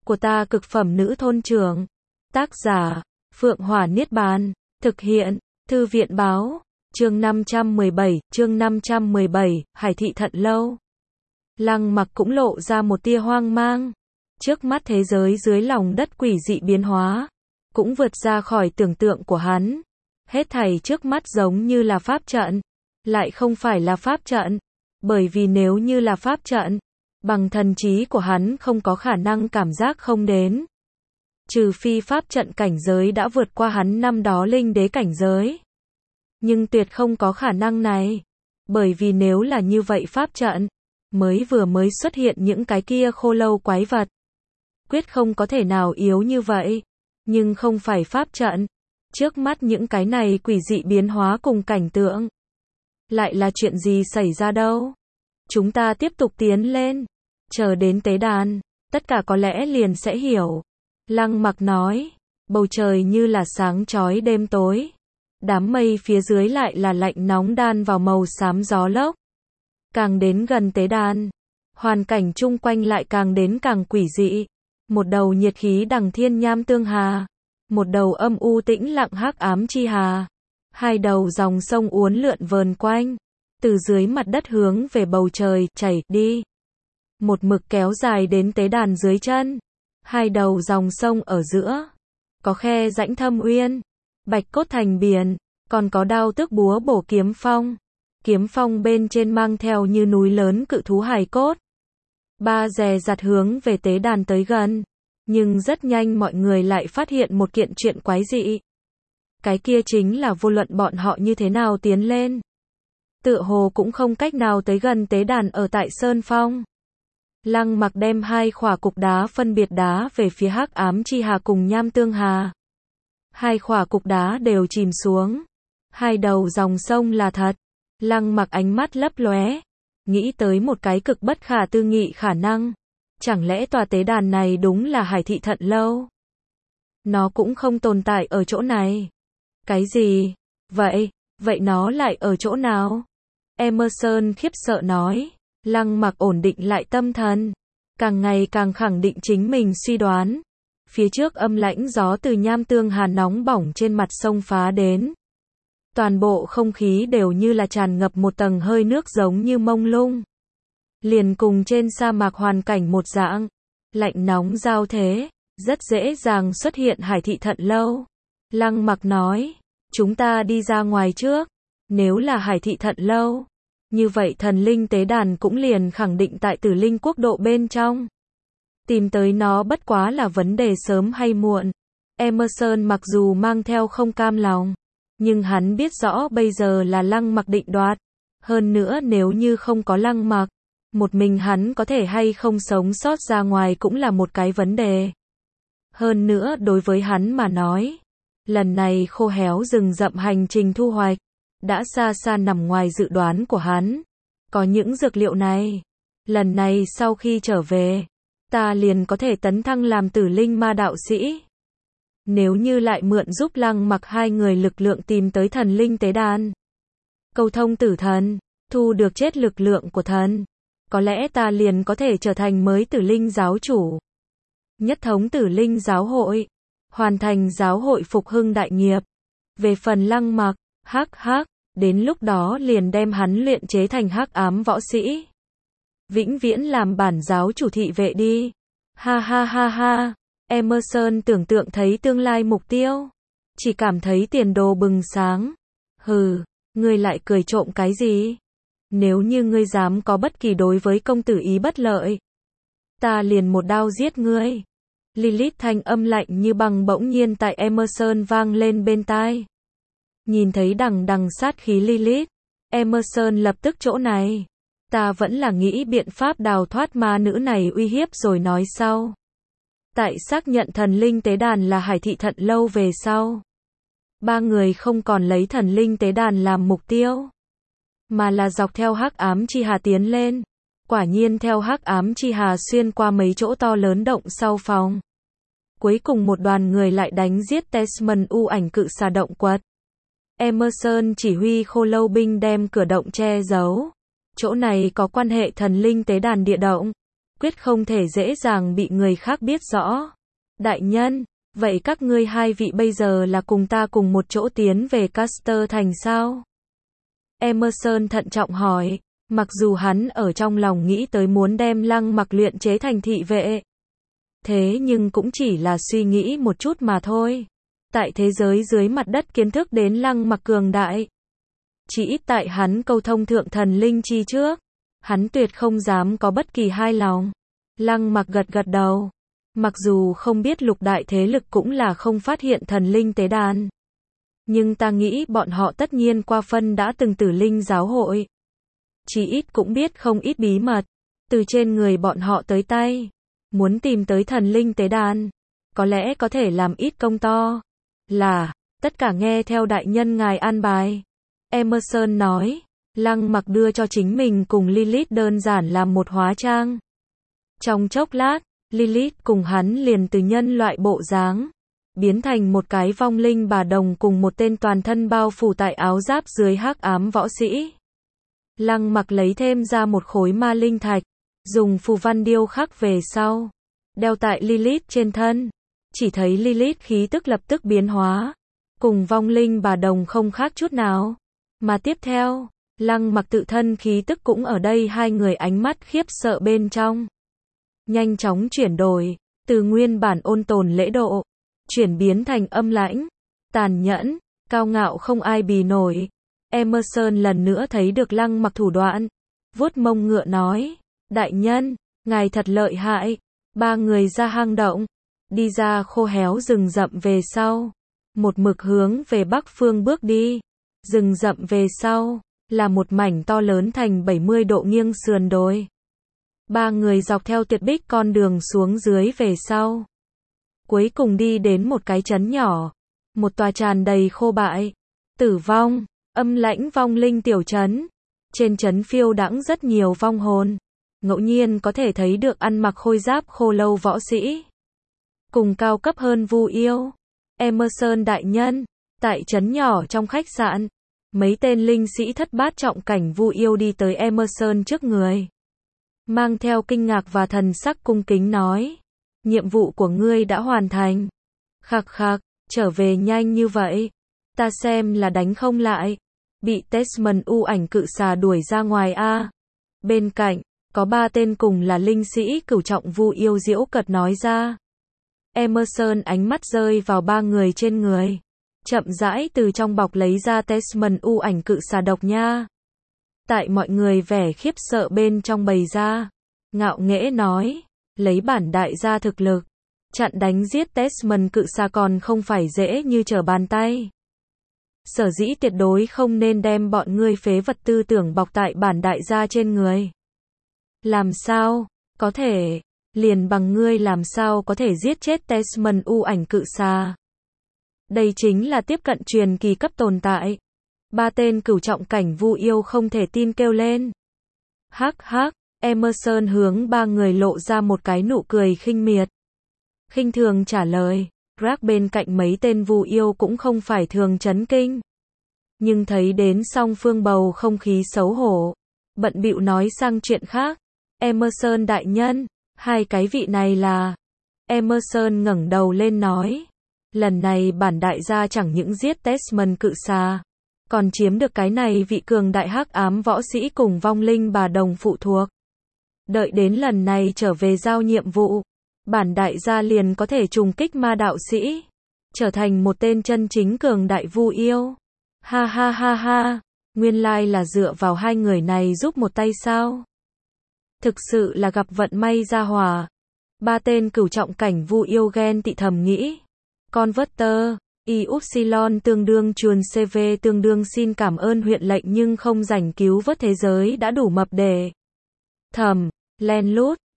của ta cực phẩm nữ thôn trưởng. Tác giả, Phượng Hỏa Niết Bàn. Thực hiện, Thư viện báo. Chương 517, Hải thị Thận Lâu. Lăng Mặc cũng lộ ra một tia hoang mang. Trước mắt thế giới dưới lòng đất quỷ dị biến hóa, cũng vượt ra khỏi tưởng tượng của hắn. Hết thảy trước mắt giống như là pháp trận, lại không phải là pháp trận. Bởi vì nếu như là pháp trận, bằng thần trí của hắn không có khả năng cảm giác không đến. Trừ phi pháp trận cảnh giới đã vượt qua hắn năm đó linh đế cảnh giới. Nhưng tuyệt không có khả năng này. Bởi vì nếu là như vậy pháp trận, mới xuất hiện những cái kia khô lâu quái vật. Quyết không có thể nào yếu như vậy. Nhưng không phải pháp trận. Trước mắt những cái này quỷ dị biến hóa cùng cảnh tượng. Lại là chuyện gì xảy ra đâu? Chúng ta tiếp tục tiến lên. Chờ đến tế đàn, tất cả có lẽ liền sẽ hiểu. Lăng Mặc nói, bầu trời như là sáng chói đêm tối. Đám mây phía dưới lại là lạnh nóng đan vào màu xám gió lốc. Càng đến gần tế đàn, hoàn cảnh chung quanh lại càng đến càng quỷ dị. Một đầu nhiệt khí đằng thiên nham tương hà, một đầu âm u tĩnh lặng hắc ám chi hà. Hai đầu dòng sông uốn lượn vờn quanh, từ dưới mặt đất hướng về bầu trời chảy đi. Một mực kéo dài đến tế đàn dưới chân. Hai đầu dòng sông ở giữa, có khe rãnh thâm uyên, bạch cốt thành biển, còn có đao tước búa bổ kiếm phong. Kiếm phong bên trên mang theo như núi lớn cự thú hài cốt. Ba dè dặt hướng về tế đàn tới gần. Nhưng rất nhanh mọi người lại phát hiện một kiện chuyện quái dị. Cái kia chính là vô luận bọn họ như thế nào tiến lên, tựa hồ cũng không cách nào tới gần tế đàn ở tại Sơn Phong. Lăng Mặc đem hai khỏa cục đá phân biệt đá về phía hắc ám chi hà cùng nham tương hà. Hai khỏa cục đá đều chìm xuống. Hai đầu dòng sông là thật. Lăng Mặc ánh mắt lấp lóe, nghĩ tới một cái cực bất khả tư nghị khả năng. Chẳng lẽ tòa tế đàn này đúng là Hải thị Thận Lâu? Nó cũng không tồn tại ở chỗ này. Cái gì? Vậy nó lại ở chỗ nào? Emerson khiếp sợ nói. Lăng Mặc ổn định lại tâm thần, càng ngày càng khẳng định chính mình suy đoán. Phía trước âm lãnh gió từ nham tương hà nóng bỏng trên mặt sông phá đến. Toàn bộ không khí đều như là tràn ngập một tầng hơi nước giống như mông lung. Liền cùng trên sa mạc hoàn cảnh một dạng, lạnh nóng giao thế, rất dễ dàng xuất hiện Hải thị Thận Lâu. Lăng Mặc nói, chúng ta đi ra ngoài trước. Nếu là Hải thị Thận Lâu, như vậy thần linh tế đàn cũng liền khẳng định tại Tử Linh quốc độ bên trong. Tìm tới nó bất quá là vấn đề sớm hay muộn. Emerson mặc dù mang theo không cam lòng, nhưng hắn biết rõ bây giờ là Lăng Mặc định đoạt. Hơn nữa nếu như không có Lăng Mặc, một mình hắn có thể hay không sống sót ra ngoài cũng là một cái vấn đề. Hơn nữa đối với hắn mà nói, lần này khô héo rừng rậm hành trình thu hoạch đã xa xa nằm ngoài dự đoán của hắn. Có những dược liệu này, lần này sau khi trở về, ta liền có thể tấn thăng làm Tử Linh ma đạo sĩ. Nếu như lại mượn giúp Lăng Mặc hai người lực lượng tìm tới thần linh tế đàn, câu thông tử thần, thu được chết lực lượng của thần, có lẽ ta liền có thể trở thành mới Tử Linh giáo chủ. Nhất thống Tử Linh giáo hội, hoàn thành giáo hội phục hưng đại nghiệp. Về phần Lăng Mặc, đến lúc đó liền đem hắn luyện chế thành hắc ám võ sĩ. Vĩnh viễn làm bản giáo chủ thị vệ đi. Ha ha ha ha. Emerson tưởng tượng thấy tương lai mục tiêu, chỉ cảm thấy tiền đồ bừng sáng. Hừ, ngươi lại cười trộm cái gì? Nếu như ngươi dám có bất kỳ đối với công tử ý bất lợi, ta liền một đao giết ngươi. Lilith thanh âm lạnh như băng bỗng nhiên tại Emerson vang lên bên tai. Nhìn thấy đằng đằng sát khí Lilith, Emerson lập tức chỗ này. Ta vẫn là nghĩ biện pháp đào thoát ma nữ này uy hiếp rồi nói sau. Tại xác nhận thần linh tế đàn là Hải thị Thận Lâu về sau, ba người không còn lấy thần linh tế đàn làm mục tiêu, mà là dọc theo hắc ám chi hà tiến lên. Quả nhiên theo hắc ám chi hà xuyên qua mấy chỗ to lớn động sau phòng. Cuối cùng một đoàn người lại đánh giết Tesman u ảnh cự xà động quật. Emerson chỉ huy khô lâu binh đem cửa động che giấu. Chỗ này có quan hệ thần linh tế đàn địa động. quyết không thể dễ dàng bị người khác biết rõ. Đại nhân, vậy các ngươi hai vị bây giờ là cùng ta cùng một chỗ tiến về Caster Thành sao? Emerson thận trọng hỏi, mặc dù hắn ở trong lòng nghĩ tới muốn đem Lăng Mặc luyện chế thành thị vệ. Thế nhưng cũng chỉ là suy nghĩ một chút mà thôi. Tại thế giới dưới mặt đất kiến thức đến Lăng Mặc cường đại. Chỉ ít tại hắn câu thông thượng thần linh chi trước, hắn tuyệt không dám có bất kỳ hai lòng. Lăng Mặc gật gật đầu. Mặc dù không biết lục đại thế lực cũng là không phát hiện thần linh tế đàn. Nhưng ta nghĩ bọn họ tất nhiên qua phân đã từng tử linh giáo hội. Chỉ ít cũng biết không ít bí mật. Từ trên người bọn họ tới tay. Muốn tìm tới thần linh tế đàn. Có lẽ có thể làm ít công to. Là, tất cả nghe theo đại nhân ngài an bài. Emerson nói. Lăng Mặc đưa cho chính mình cùng Lilith đơn giản làm một hóa trang. Trong chốc lát, Lilith cùng hắn liền từ nhân loại bộ dáng, biến thành một cái vong linh bà đồng cùng một tên toàn thân bao phủ tại áo giáp dưới hắc ám võ sĩ. Lăng Mặc lấy thêm ra một khối ma linh thạch, dùng phù văn điêu khắc về sau, đeo tại Lilith trên thân. Chỉ thấy Lilith khí tức lập tức biến hóa, cùng vong linh bà đồng không khác chút nào. Mà tiếp theo, Lăng Mặc tự thân khí tức cũng ở đây hai người ánh mắt khiếp sợ bên trong. Nhanh chóng chuyển đổi, từ nguyên bản ôn tồn lễ độ, chuyển biến thành âm lãnh, tàn nhẫn, cao ngạo không ai bì nổi. Emerson lần nữa thấy được Lăng Mặc thủ đoạn, vuốt mông ngựa nói, đại nhân, ngài thật lợi hại. Ba người ra hang động, đi ra khô héo rừng rậm về sau, một mực hướng về bắc phương bước đi. Rừng rậm về sau, là một mảnh to lớn thành 70 độ nghiêng sườn đồi. Ba người dọc theo tuyệt bích con đường xuống dưới về sau. Cuối cùng đi đến một cái trấn nhỏ. Một tòa tràn đầy khô bại, tử vong, âm lãnh vong linh tiểu trấn. Trên trấn phiêu đãng rất nhiều vong hồn. Ngẫu nhiên có thể thấy được ăn mặc khôi giáp khô lâu võ sĩ. Cùng cao cấp hơn vu yêu. Emerson đại nhân, tại trấn nhỏ trong khách sạn. Mấy tên linh sĩ thất bát trọng cảnh vu yêu đi tới Emerson trước người. Mang theo kinh ngạc và thần sắc cung kính nói. Nhiệm vụ của ngươi đã hoàn thành. Khạc khạc, trở về nhanh như vậy. Ta xem là đánh không lại. Bị Desmond u ảnh cự xà đuổi ra ngoài a. Bên cạnh, có ba tên cùng là linh sĩ cửu trọng vu yêu giễu cợt nói ra. Emerson ánh mắt rơi vào ba người trên người. Chậm rãi từ trong bọc lấy ra Desmond u ảnh cự xà độc nha. Tại mọi người vẻ khiếp sợ bên trong bày ra, ngạo nghễ nói, lấy bản đại gia thực lực, chặn đánh giết Desmond cự xà còn không phải dễ như trở bàn tay. Sở dĩ tuyệt đối không nên đem bọn ngươi phế vật tư tưởng bọc tại bản đại gia trên người. Làm sao, có thể, liền bằng ngươi làm sao có thể giết chết Desmond u ảnh cự xà. Đây chính là tiếp cận truyền kỳ cấp tồn tại. Ba tên cửu trọng cảnh vu yêu không thể tin kêu lên. Hắc hắc, Emerson hướng ba người lộ ra một cái nụ cười khinh miệt. Khinh thường trả lời, Greg bên cạnh mấy tên vu yêu cũng không phải thường chấn kinh. Nhưng thấy đến song phương bầu không khí xấu hổ, bận bịu nói sang chuyện khác. Emerson đại nhân, hai cái vị này là... Emerson ngẩng đầu lên nói. Lần này bản đại gia chẳng những giết Desmond cự xà, còn chiếm được cái này vị cường đại hắc ám võ sĩ cùng vong linh bà đồng phụ thuộc. Đợi đến lần này trở về giao nhiệm vụ, bản đại gia liền có thể trùng kích ma đạo sĩ, trở thành một tên chân chính cường đại vu yêu. Ha ha ha ha, nguyên lai là dựa vào hai người này giúp một tay sao? Thực sự là gặp vận may gia hòa. Ba tên cửu trọng cảnh vu yêu ghen tị thầm nghĩ. Converter, Y-Upsilon tương đương chuồn CV tương đương xin cảm ơn huyện lệnh nhưng không rảnh cứu vớt thế giới đã đủ mập để thầm, len lút,